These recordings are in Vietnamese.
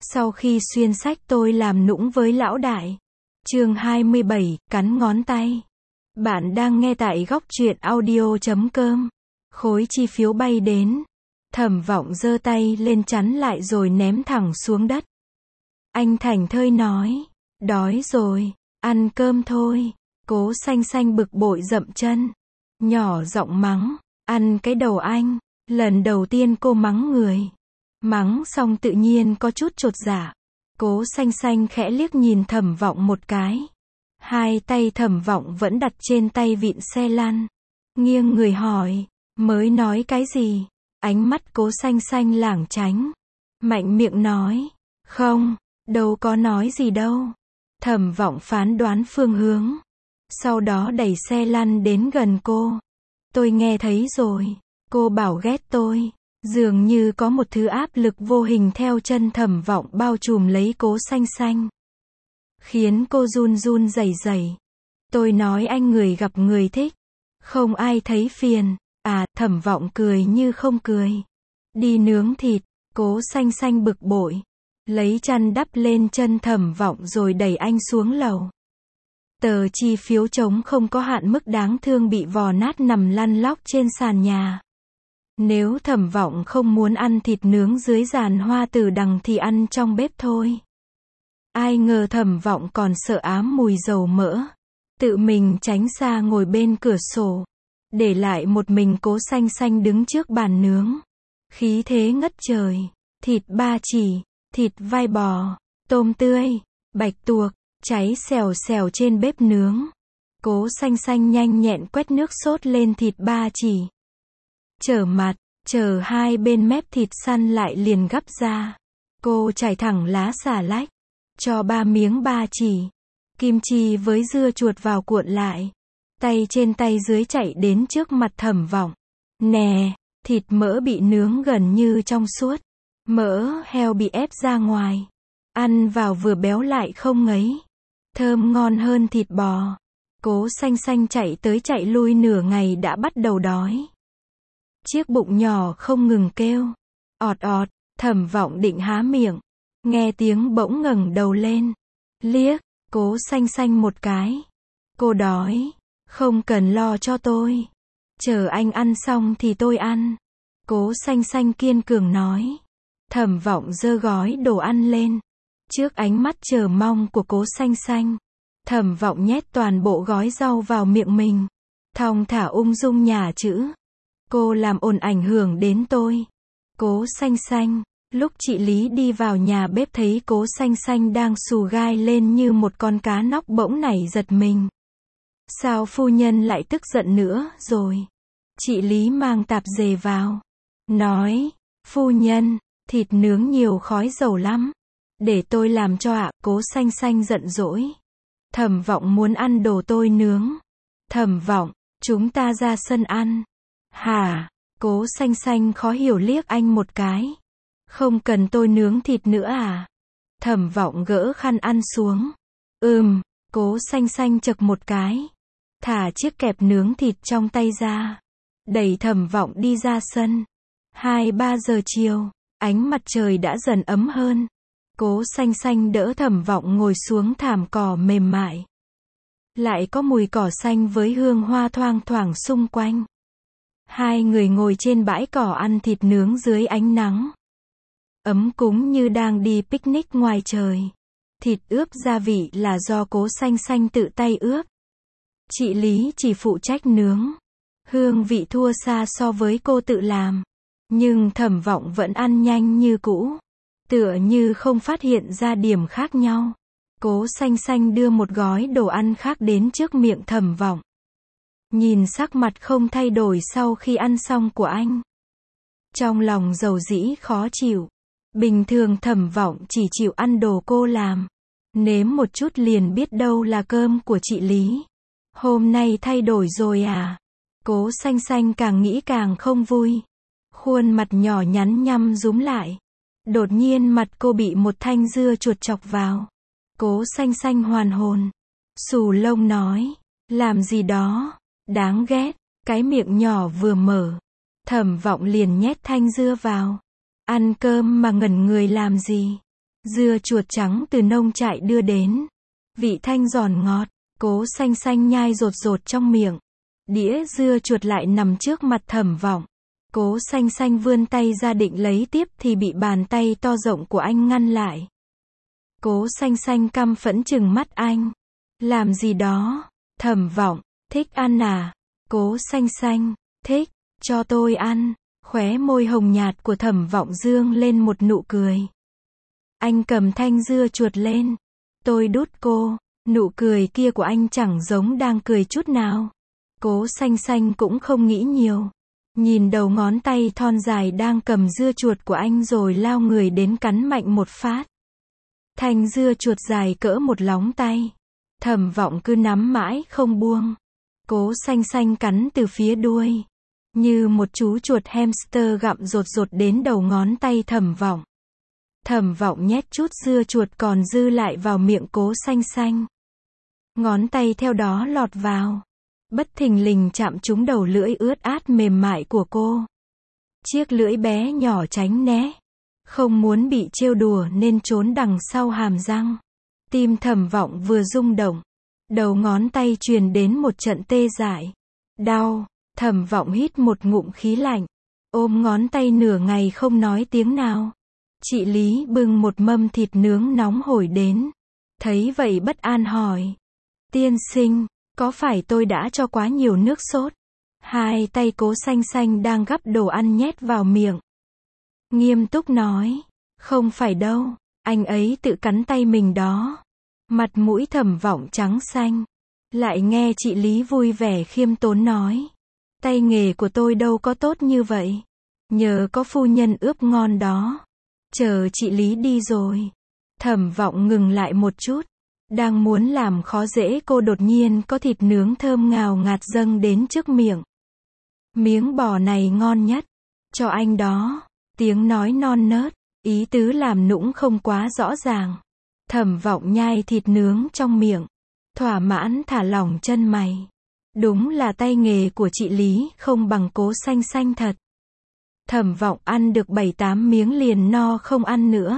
Sau khi xuyên sách tôi làm nũng với lão đại. Chương 27, cắn ngón tay. Bạn đang nghe tại góc truyện audio.com. Khối chi phiếu bay đến. Thẩm Vọng giơ tay lên chắn lại rồi ném thẳng xuống đất. Anh thảnh thơi nói, đói rồi, ăn cơm thôi. Cố Xanh Xanh bực bội dậm chân, nhỏ giọng mắng, ăn cái đầu anh. Lần đầu tiên cô mắng người. Mắng xong tự nhiên có chút chột dạ. Cố Xanh Xanh khẽ liếc nhìn Thẩm Vọng một cái. Hai tay Thẩm Vọng vẫn đặt trên tay vịn xe lăn. Nghiêng người hỏi, mới nói cái gì? Ánh mắt Cố Xanh Xanh lảng tránh. Mạnh miệng nói, không, đâu có nói gì đâu. Thẩm Vọng phán đoán phương hướng. Sau đó đẩy xe lăn đến gần cô. Tôi nghe thấy rồi. Cô bảo ghét tôi. Dường như có một thứ áp lực vô hình theo chân Thẩm Vọng bao trùm lấy Cố Xanh Xanh. Khiến cô run run rẩy rẩy. Tôi nói anh người gặp người thích. Không ai thấy phiền. À, Thẩm Vọng cười như không cười. Đi nướng thịt. Cố Xanh Xanh bực bội. Lấy chăn đắp lên chân Thẩm Vọng rồi đẩy anh xuống lầu. Tờ chi phiếu trống không có hạn mức đáng thương bị vò nát nằm lăn lóc trên sàn nhà. Nếu Thẩm Vọng không muốn ăn thịt nướng dưới giàn hoa tử đằng thì ăn trong bếp thôi. Ai ngờ Thẩm Vọng còn sợ ám mùi dầu mỡ. Tự mình tránh xa ngồi bên cửa sổ. Để lại một mình Cố Xanh Xanh đứng trước bàn nướng. Khí thế ngất trời. Thịt ba chỉ, thịt vai bò, tôm tươi, bạch tuộc, cháy xèo xèo trên bếp nướng. Cố Xanh Xanh nhanh nhẹn quét nước sốt lên thịt ba chỉ. Trở mặt, chờ hai bên mép thịt săn lại liền gắp ra. Cô trải thẳng lá xà lách. Cho 3 miếng ba chỉ. Kim chi với dưa chuột vào cuộn lại. Tay trên tay dưới chạy đến trước mặt Thẩm Vọng. Nè, thịt mỡ bị nướng gần như trong suốt. Mỡ heo bị ép ra ngoài. Ăn vào vừa béo lại không ngấy. Thơm ngon hơn thịt bò. Cố Xanh Xanh chạy tới chạy lui nửa ngày đã bắt đầu đói. Chiếc bụng nhỏ không ngừng kêu. Ọt ọt, Thẩm Vọng định há miệng. Nghe tiếng bỗng ngẩng đầu lên. Liếc, Cố Xanh Xanh một cái. Cô đói. Không cần lo cho tôi. Chờ anh ăn xong thì tôi ăn. Cố Xanh Xanh kiên cường nói. Thẩm Vọng giơ gói đồ ăn lên. Trước ánh mắt chờ mong của Cố Xanh Xanh. Thẩm Vọng nhét toàn bộ gói rau vào miệng mình. Thong thả ung dung nhả chữ. Cô làm ồn ảnh hưởng đến tôi. Cố Xanh Xanh. Lúc chị Lý đi vào nhà bếp thấy Cố Xanh Xanh đang xù gai lên như một con cá nóc bỗng nảy giật mình. Sao phu nhân lại tức giận nữa rồi? Chị Lý mang tạp dề vào. Nói, phu nhân, thịt nướng nhiều khói dầu lắm. Để tôi làm cho ạ. Cố Xanh Xanh giận dỗi. Thẩm Vọng muốn ăn đồ tôi nướng. Thẩm Vọng, chúng ta ra sân ăn. Hả? Cố Xanh Xanh khó hiểu liếc anh một cái. Không cần tôi nướng thịt nữa à? Thẩm Vọng gỡ khăn ăn xuống. Cố Xanh Xanh chậc một cái. Thả chiếc kẹp nướng thịt trong tay ra. Đẩy Thẩm Vọng đi ra sân. 2-3 giờ chiều, ánh mặt trời đã dần ấm hơn. Cố Xanh Xanh đỡ Thẩm Vọng ngồi xuống thảm cỏ mềm mại. Lại có mùi cỏ xanh với hương hoa thoang thoảng xung quanh. Hai người ngồi trên bãi cỏ ăn thịt nướng dưới ánh nắng. Ấm cúng như đang đi picnic ngoài trời. Thịt ướp gia vị là do Cố Xanh Xanh tự tay ướp. Chị Lý chỉ phụ trách nướng. Hương vị thua xa so với cô tự làm. Nhưng Thẩm Vọng vẫn ăn nhanh như cũ. Tựa như không phát hiện ra điểm khác nhau. Cố Xanh Xanh đưa một gói đồ ăn khác đến trước miệng Thẩm Vọng. Nhìn sắc mặt không thay đổi sau khi ăn xong của anh. Trong lòng dầu dĩ khó chịu. Bình thường Thẩm Vọng chỉ chịu ăn đồ cô làm. Nếm một chút liền biết đâu là cơm của chị Lý. Hôm nay thay đổi rồi à? Cố Xanh Xanh càng nghĩ càng không vui. Khuôn mặt nhỏ nhắn nhăm rúm lại. Đột nhiên mặt cô bị một thanh dưa chuột chọc vào. Cố Xanh Xanh hoàn hồn. Xù lông nói. Làm gì đó? Đáng ghét. Cái miệng nhỏ vừa mở. Thẩm Vọng liền nhét thanh dưa vào. Ăn cơm mà ngẩn người làm gì? Dưa chuột trắng từ nông trại đưa đến. Vị thanh giòn ngọt, Cố Xanh Xanh nhai rột rột trong miệng. Đĩa dưa chuột lại nằm trước mặt Thẩm Vọng. Cố Xanh Xanh vươn tay ra định lấy tiếp thì bị bàn tay to rộng của anh ngăn lại. Cố Xanh Xanh căm phẫn trừng mắt anh. Làm gì đó? Thẩm Vọng, thích ăn à? Cố Xanh Xanh, thích, cho tôi ăn. Khóe môi hồng nhạt của Thẩm Vọng dương lên một nụ cười. Anh cầm thanh dưa chuột lên. Tôi đút cô. Nụ cười kia của anh chẳng giống đang cười chút nào. Cố Xanh Xanh cũng không nghĩ nhiều. Nhìn đầu ngón tay thon dài đang cầm dưa chuột của anh rồi lao người đến cắn mạnh một phát. Thanh dưa chuột dài cỡ một lóng tay. Thẩm Vọng cứ nắm mãi không buông. Cố Xanh Xanh cắn từ phía đuôi. Như một chú chuột hamster gặm rột rột đến đầu ngón tay Thẩm Vọng. Thẩm Vọng nhét chút dưa chuột còn dư lại vào miệng Cố Xanh Xanh. Ngón tay theo đó lọt vào. Bất thình lình chạm trúng đầu lưỡi ướt át mềm mại của cô. Chiếc lưỡi bé nhỏ tránh né. Không muốn bị trêu đùa nên trốn đằng sau hàm răng. Tim Thẩm Vọng vừa rung động. Đầu ngón tay truyền đến một trận tê dại. Đau. Thẩm Vọng hít một ngụm khí lạnh. Ôm ngón tay nửa ngày không nói tiếng nào. Chị Lý bưng một mâm thịt nướng nóng hổi đến. Thấy vậy bất an hỏi. Tiên sinh, có phải tôi đã cho quá nhiều nước sốt? Hai tay Cố Xanh Xanh đang gắp đồ ăn nhét vào miệng. Nghiêm túc nói. Không phải đâu, anh ấy tự cắn tay mình đó. Mặt mũi Thẩm Vọng trắng xanh. Lại nghe chị Lý vui vẻ khiêm tốn nói. Tay nghề của tôi đâu có tốt như vậy. Nhờ có phu nhân ướp ngon đó. Chờ chị Lý đi rồi. Thẩm Vọng ngừng lại một chút. Đang muốn làm khó dễ cô đột nhiên có thịt nướng thơm ngào ngạt dâng đến trước miệng. Miếng bò này ngon nhất. Cho anh đó. Tiếng nói non nớt. Ý tứ làm nũng không quá rõ ràng. Thẩm Vọng nhai thịt nướng trong miệng. Thỏa mãn thả lỏng chân mày. Đúng là tay nghề của chị Lý không bằng Cố Xanh Xanh thật. Thẩm Vọng ăn được 7-8 miếng liền no không ăn nữa.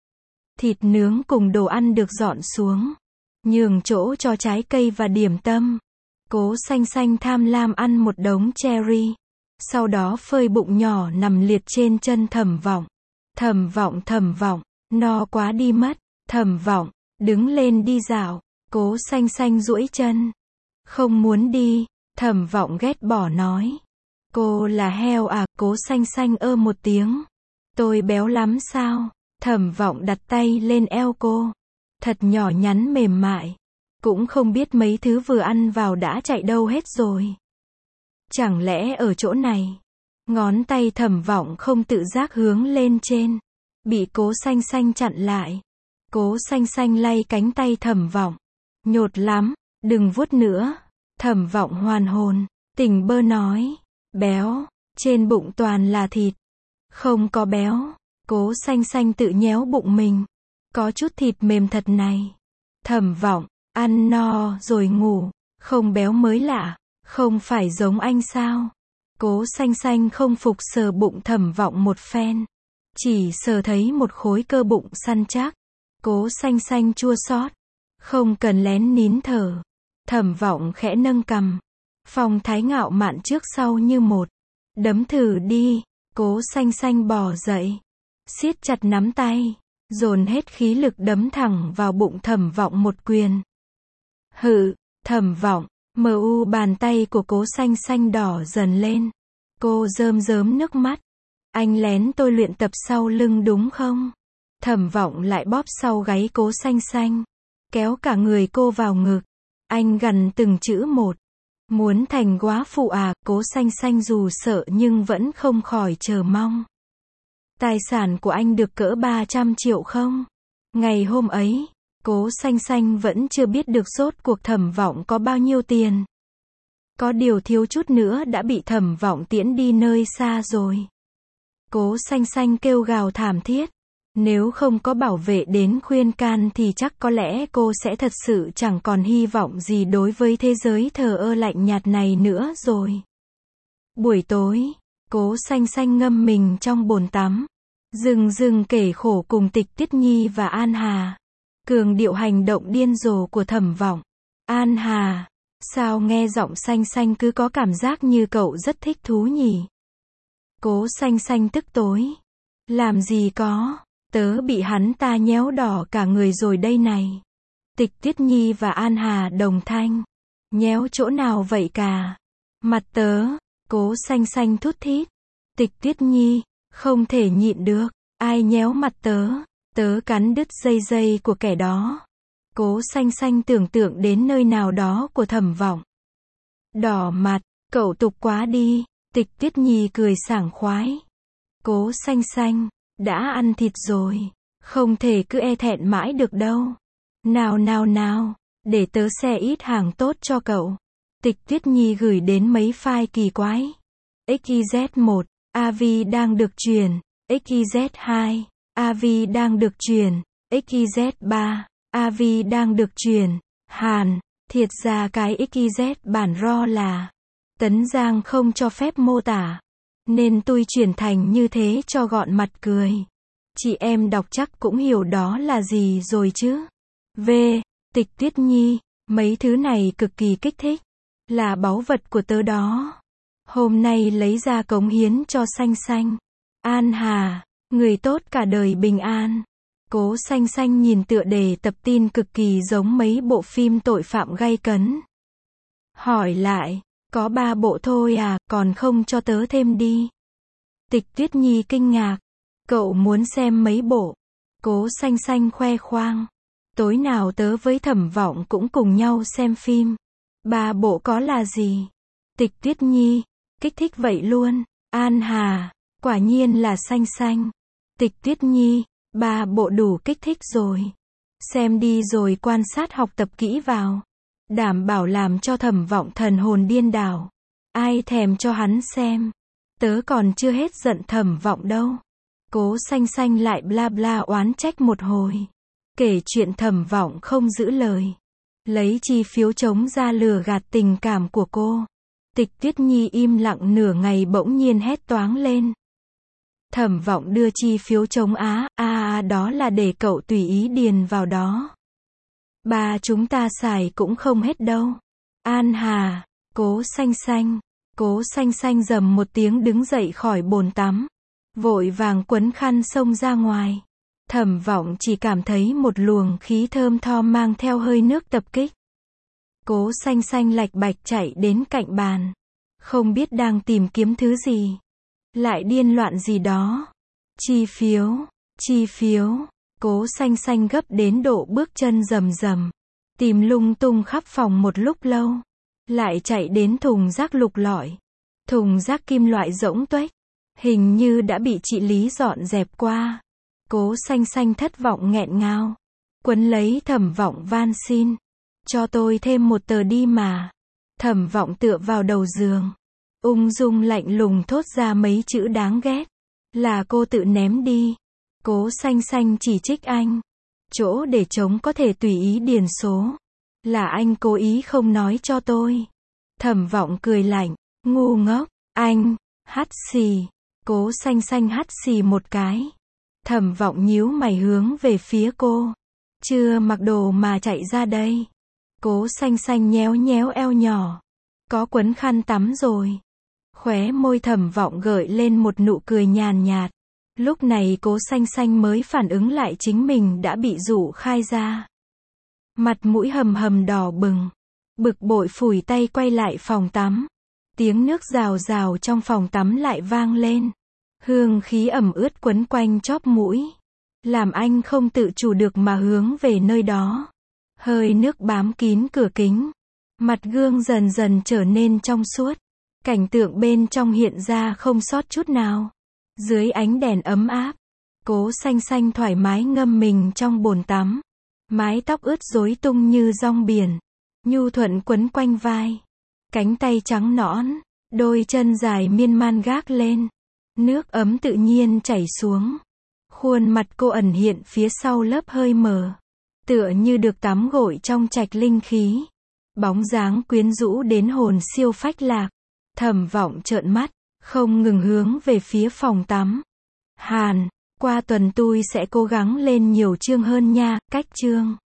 Thịt nướng cùng đồ ăn được dọn xuống. Nhường chỗ cho trái cây và điểm tâm. Cố Xanh Xanh tham lam ăn một đống cherry. Sau đó phơi bụng nhỏ nằm liệt trên chân Thẩm Vọng. Thẩm Vọng, no quá đi mất. Thẩm Vọng, đứng lên đi dạo. Cố Xanh Xanh duỗi chân. Không muốn đi. Thẩm Vọng ghét bỏ nói. Cô là heo à? Cố Xanh Xanh ơ một tiếng. Tôi béo lắm sao? Thẩm Vọng đặt tay lên eo cô. Thật nhỏ nhắn mềm mại. Cũng không biết mấy thứ vừa ăn vào đã chạy đâu hết rồi. Chẳng lẽ ở chỗ này? Ngón tay Thẩm Vọng không tự giác hướng lên trên. Bị Cố Xanh Xanh chặn lại. Cố Xanh Xanh lay cánh tay Thẩm Vọng. Nhột lắm, đừng vuốt nữa. Thẩm Vọng hoàn hồn, tỉnh bơ nói. Béo, trên bụng toàn là thịt. Không có béo. Cố Xanh Xanh tự nhéo bụng mình. Có chút thịt mềm thật này. Thẩm Vọng, ăn no rồi ngủ. Không béo mới lạ. Không phải giống anh sao? Cố Xanh Xanh không phục sờ bụng Thẩm Vọng một phen. Chỉ sờ thấy một khối cơ bụng săn chắc. Cố Xanh Xanh chua xót. Không cần lén nín thở. Thẩm Vọng khẽ nâng cằm. Phong thái ngạo mạn trước sau như một. Đấm thử đi. Cố Xanh Xanh bò dậy. Siết chặt nắm tay. Dồn hết khí lực đấm thẳng vào bụng Thẩm Vọng một quyền. Hự, Thẩm Vọng. Bàn tay của Cố Xanh Xanh đỏ dần lên. Cô rơm rớm nước mắt. Anh lén tôi luyện tập sau lưng đúng không? Thẩm Vọng lại bóp sau gáy Cố Xanh Xanh. Kéo cả người cô vào ngực. Anh gằn từng chữ một. Muốn thành góa phụ à? Cố Xanh Xanh dù sợ nhưng vẫn không khỏi chờ mong. Tài sản của anh được cỡ 300 triệu không? Ngày hôm ấy, Cố Xanh Xanh vẫn chưa biết được rốt cuộc Thẩm Vọng có bao nhiêu tiền. Có điều thiếu chút nữa đã bị Thẩm Vọng tiễn đi nơi xa rồi. Cố Xanh Xanh kêu gào thảm thiết. Nếu không có bảo vệ đến khuyên can thì chắc có lẽ cô sẽ thật sự chẳng còn hy vọng gì đối với thế giới thờ ơ lạnh nhạt này nữa rồi. Buổi tối, Cố Xanh Xanh ngâm mình trong bồn tắm. Dừng dừng kể khổ cùng Tịch Tuyết Nhi và An Hà. Cường điệu hành động điên rồ của Thẩm Vọng. An Hà, sao nghe giọng Xanh Xanh cứ có cảm giác như cậu rất thích thú nhỉ? Cố Xanh Xanh tức tối. Làm gì có, tớ bị hắn ta nhéo đỏ cả người rồi đây này. Tịch Tuyết Nhi và An Hà đồng thanh. Nhéo chỗ nào vậy cả? Mặt tớ. Cố Xanh Xanh thút thít. Tịch Tuyết Nhi, không thể nhịn được. Ai nhéo mặt tớ? Tớ cắn đứt dây dây của kẻ đó. Cố Xanh Xanh tưởng tượng đến nơi nào đó của Thẩm Vọng. Đỏ mặt, cậu tục quá đi. Tịch Tuyết Nhi cười sảng khoái. Cố Xanh Xanh, đã ăn thịt rồi. Không thể cứ e thẹn mãi được đâu. Nào nào nào, để tớ xe ít hàng tốt cho cậu. Tịch Tuyết Nhi gửi đến mấy file kỳ quái. XYZ1, AV đang được truyền. XYZ2, AV đang được truyền. XYZ3, AV đang được truyền. Hàn, thiệt ra cái XYZ bản RAW là Tấn Giang không cho phép mô tả. Nên tôi chuyển thành như thế cho gọn mặt cười. Chị em đọc chắc cũng hiểu đó là gì rồi chứ. V. Tịch Tuyết Nhi, mấy thứ này cực kỳ kích thích. Là báu vật của tớ đó. Hôm nay lấy ra cống hiến cho Xanh Xanh. An Hà, người tốt cả đời bình an. Cố Xanh Xanh nhìn tựa đề tập tin cực kỳ giống mấy bộ phim tội phạm gay cấn. Hỏi lại, có 3 bộ thôi à, còn không cho tớ thêm đi. Tịch Tuyết Nhi kinh ngạc. Cậu muốn xem mấy bộ? Cố Xanh Xanh khoe khoang. Tối nào tớ với Thẩm Vọng cũng cùng nhau xem phim. 3 bộ có là gì? Tịch Tuyết Nhi, kích thích vậy luôn. An Hà, quả nhiên là Xanh Xanh. Tịch Tuyết Nhi, 3 bộ đủ kích thích rồi. Xem đi rồi quan sát học tập kỹ vào. Đảm bảo làm cho Thẩm Vọng thần hồn điên đảo. Ai thèm cho hắn xem. Tớ còn chưa hết giận Thẩm Vọng đâu. Cố Xanh Xanh lại bla bla oán trách một hồi. Kể chuyện Thẩm Vọng không giữ lời. Lấy chi phiếu chống ra lừa gạt tình cảm của cô. Tịch Tuyết Nhi im lặng nửa ngày bỗng nhiên hét toáng lên. Thẩm Vọng đưa chi phiếu chống đó là để cậu tùy ý điền vào đó. Ba chúng ta xài cũng không hết đâu. An Hà, Cố Xanh Xanh. Cố Xanh Xanh rầm một tiếng đứng dậy khỏi bồn tắm. Vội vàng quấn khăn xông ra ngoài. Thẩm Vọng chỉ cảm thấy một luồng khí thơm tho mang theo hơi nước tập kích. Cố Xanh Xanh lạch bạch chạy đến cạnh bàn. Không biết đang tìm kiếm thứ gì. Lại điên loạn gì đó. Chi phiếu. Cố Xanh Xanh gấp đến độ bước chân rầm rầm. Tìm lung tung khắp phòng một lúc lâu. Lại chạy đến thùng rác lục lọi. Thùng rác kim loại rỗng tuếch. Hình như đã bị chị Lý dọn dẹp qua. Cố Xanh Xanh thất vọng nghẹn ngào. Quấn lấy Thẩm Vọng van xin. Cho tôi thêm một tờ đi mà. Thẩm Vọng tựa vào đầu giường. Ung dung lạnh lùng thốt ra mấy chữ đáng ghét. Là cô tự ném đi. Cố Xanh Xanh chỉ trích anh. Chỗ để trống có thể tùy ý điền số. Là anh cố ý không nói cho tôi. Thẩm Vọng cười lạnh. Ngu ngốc. Anh. Hắt xì. Cố Xanh Xanh hắt xì một cái. Thẩm Vọng nhíu mày hướng về phía cô. Chưa mặc đồ mà chạy ra đây. Cố Xanh Xanh nhéo nhéo eo nhỏ. Có quấn khăn tắm rồi. Khóe môi Thẩm Vọng gợi lên một nụ cười nhàn nhạt. Lúc này Cố Xanh Xanh mới phản ứng lại chính mình đã bị rủ khai ra. Mặt mũi hầm hầm đỏ bừng. Bực bội phủi tay quay lại phòng tắm. Tiếng nước rào rào trong phòng tắm lại vang lên. Hương khí ẩm ướt quấn quanh chóp mũi. Làm anh không tự chủ được mà hướng về nơi đó. Hơi nước bám kín cửa kính. Mặt gương dần dần trở nên trong suốt. Cảnh tượng bên trong hiện ra không sót chút nào. Dưới ánh đèn ấm áp. Cố Xanh Xanh thoải mái ngâm mình trong bồn tắm. Mái tóc ướt rối tung như rong biển. Nhu thuận quấn quanh vai. Cánh tay trắng nõn. Đôi chân dài miên man gác lên. Nước ấm tự nhiên chảy xuống. Khuôn mặt cô ẩn hiện phía sau lớp hơi mờ. Tựa như được tắm gội trong trạch linh khí. Bóng dáng quyến rũ đến hồn siêu phách lạc. Thẩm Vọng trợn mắt, không ngừng hướng về phía phòng tắm. Hàn, Qua tuần tôi sẽ cố gắng lên nhiều chương hơn nha, cách chương.